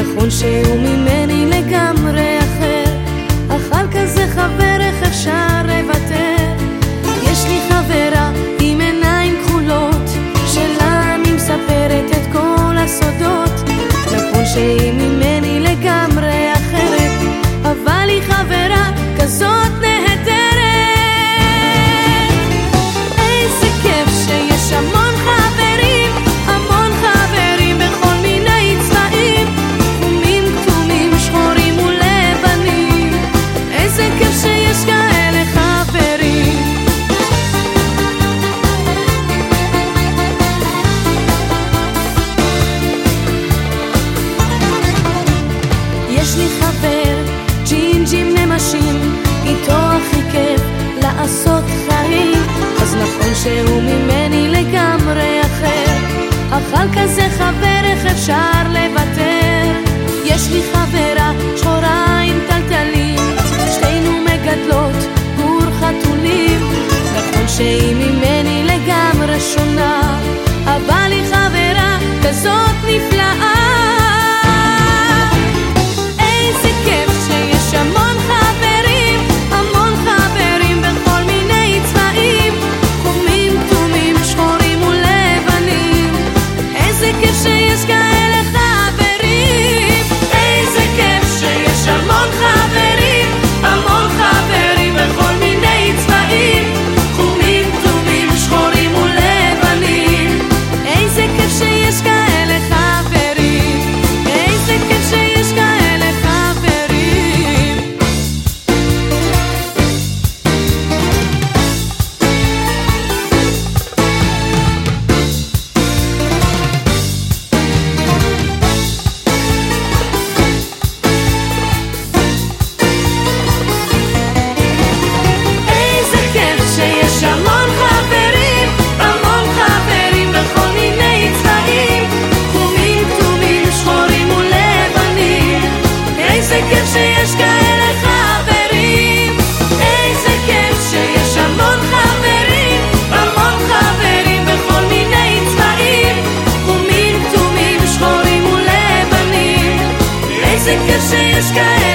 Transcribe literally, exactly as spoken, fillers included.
נכון שהוא ממני לגמרי אחר, אך על כזה חבר איך אפשר לוותר? יש לי חברה עם עיניים כחולות, שלה אני מספרת את כל הסודות. נכון שהיא ממני לגמרי אחרת, אבל היא חברה כזאת נהדרת. איזה כיף שיש המון חברים, המון חברים בכל מיני צבעים, חומים, כתומים, שחורים ולבנים. איזה כיף שיש כאלה חברים. יש לי חבר ג'ינג'ים נמשים, איתו הכי כיף לעשות חיים. אז נכון שהוא ממני לגמרי אחר, אך על כזה חבר איך אפשר לוותר? יש לי חברה שחורה עם טלטלים, שתינו מגדלות גור חתולים. נכון שהיא ממני לגמרי שונה, אבל היא חברה כזאת נפלאה. שיש כאלה חברים, איזה כיף שיש המון חברים, המון חברים בכל מיני צבעים, חומים, כתומים, שחורים ולבנים. איזה כיף שיש כאלה חברים, איזה כיף שיש כאלה חברים. שיש המון חברים, המון חברים בכל מיני צבעים, חומים, כתומים, שחורים ולבנים. איזה כיף שיש כאלה חברים, איזה כיף שיש המון חברים, המון חברים בכל מיני צבעים, חומים, כתומים, שחורים ולבנים. איזה כיף שיש כאלה